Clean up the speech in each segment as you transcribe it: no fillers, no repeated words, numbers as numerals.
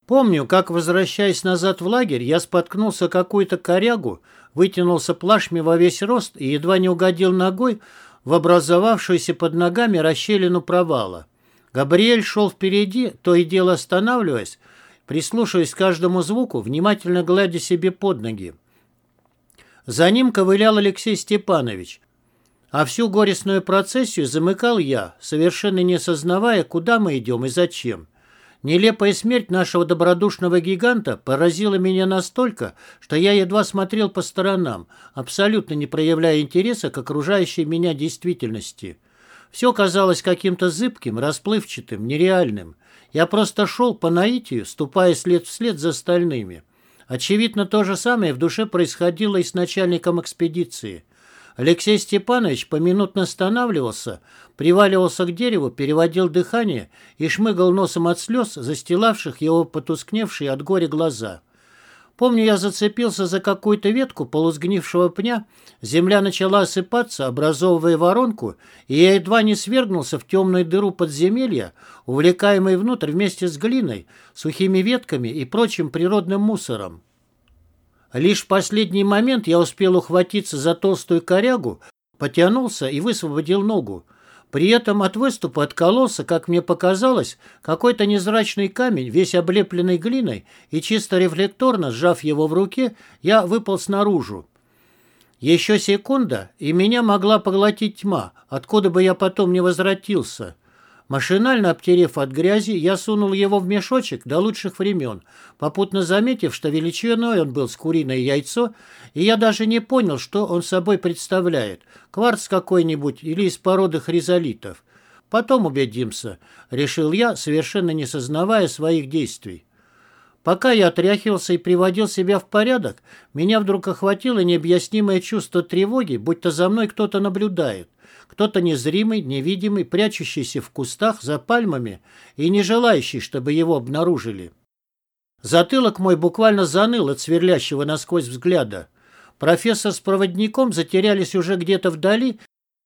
Помню, как, возвращаясь назад в лагерь, я споткнулся о какую-то корягу, вытянулся плашмя во весь рост и едва не угодил ногой в образовавшуюся под ногами расщелину провала. Габриэль шел впереди, то и дело останавливаясь, прислушиваясь к каждому звуку, внимательно гладя себе под ноги. За ним ковылял Алексей Степанович, а всю горестную процессию замыкал я, совершенно не сознавая, куда мы идем и зачем. Нелепая смерть нашего добродушного гиганта поразила меня настолько, что я едва смотрел по сторонам, абсолютно не проявляя интереса к окружающей меня действительности. Все казалось каким-то зыбким, расплывчатым, нереальным. Я просто шел по наитию, ступая след вслед за остальными. Очевидно, то же самое в душе происходило и с начальником экспедиции. Алексей Степанович поминутно останавливался, приваливался к дереву, переводил дыхание и шмыгал носом от слез, застилавших его потускневшие от горя глаза. Помню, я зацепился за какую-то ветку полусгнившего пня, земля начала осыпаться, образовывая воронку, и я едва не свергнулся в темную дыру подземелья, увлекаемый внутрь вместе с глиной, сухими ветками и прочим природным мусором. Лишь в последний момент я успел ухватиться за толстую корягу, потянулся и высвободил ногу. При этом от выступа откололся, как мне показалось, какой-то незрачный камень, весь облепленный глиной, и чисто рефлекторно, сжав его в руке, я выполз наружу. Еще секунда, и меня могла поглотить тьма, откуда бы я потом не возвратился. Машинально обтерев от грязи, я сунул его в мешочек до лучших времен, попутно заметив, что величиной он был с куриное яйцо, и я даже не понял, что он собой представляет – кварц какой-нибудь или из породы хризолитов. Потом убедимся, решил я, совершенно не сознавая своих действий. Пока я отряхивался и приводил себя в порядок, меня вдруг охватило необъяснимое чувство тревоги, будто за мной кто-то наблюдает. Кто-то незримый, невидимый, прячущийся в кустах за пальмами и не желающий, чтобы его обнаружили. Затылок мой буквально заныл от сверлящего насквозь взгляда. Профессор с проводником затерялись уже где-то вдали,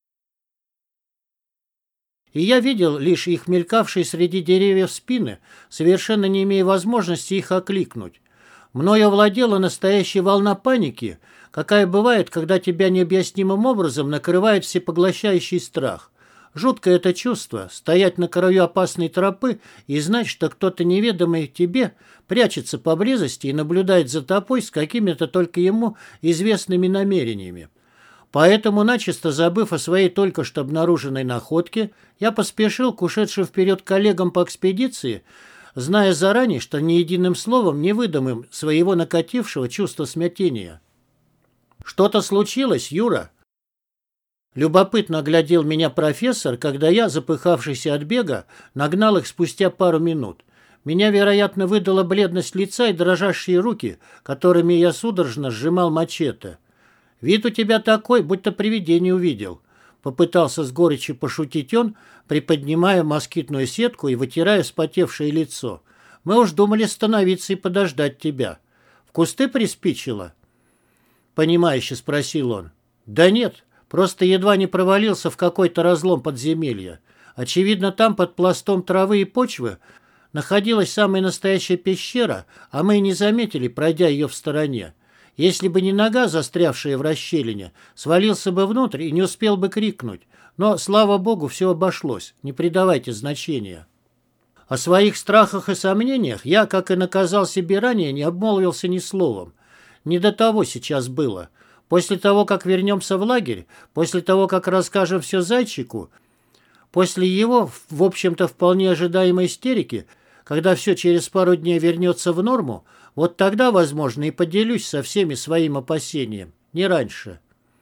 и я видел лишь их мелькавшие среди деревьев спины, совершенно не имея возможности их окликнуть. Мною овладела настоящая волна паники, какая бывает, когда тебя необъяснимым образом накрывает всепоглощающий страх. Жуткое это чувство – стоять на краю опасной тропы и знать, что кто-то неведомый тебе прячется поблизости и наблюдает за тобой с какими-то только ему известными намерениями. Поэтому, начисто забыв о своей только что обнаруженной находке, я поспешил к ушедшим вперед коллегам по экспедиции, зная заранее, что ни единым словом не выдам им своего накатившего чувства смятения. «Что-то случилось, Юра?» Любопытно оглядел меня профессор, когда я, запыхавшийся от бега, нагнал их спустя пару минут. Меня, вероятно, выдала бледность лица и дрожащие руки, которыми я судорожно сжимал мачете. «Вид у тебя такой, будто привидение увидел», — попытался с горечью пошутить он, приподнимая москитную сетку и вытирая вспотевшее лицо. «Мы уж думали остановиться и подождать тебя. В кусты приспичило?» Понимающе спросил он. «Да нет, просто едва не провалился в какой-то разлом подземелья. Очевидно, там под пластом травы и почвы находилась самая настоящая пещера, а мы и не заметили, пройдя ее в стороне. Если бы не нога, застрявшая в расщелине, свалился бы внутрь и не успел бы крикнуть. Но, слава богу, все обошлось. Не придавайте значения». О своих страхах и сомнениях я, как и наказал себе ранее, не обмолвился ни словом. Не до того сейчас было. После того, как вернемся в лагерь, после того, как расскажем все Зайчику, после его, в общем-то, вполне ожидаемой истерики, когда все через пару дней вернется в норму, вот тогда, возможно, и поделюсь со всеми своим опасением. Не раньше.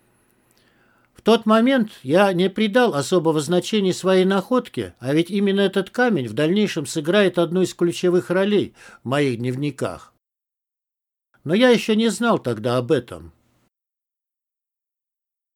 В тот момент я не придал особого значения своей находке, а ведь именно этот камень в дальнейшем сыграет одну из ключевых ролей в моих дневниках. Но я еще не знал тогда об этом.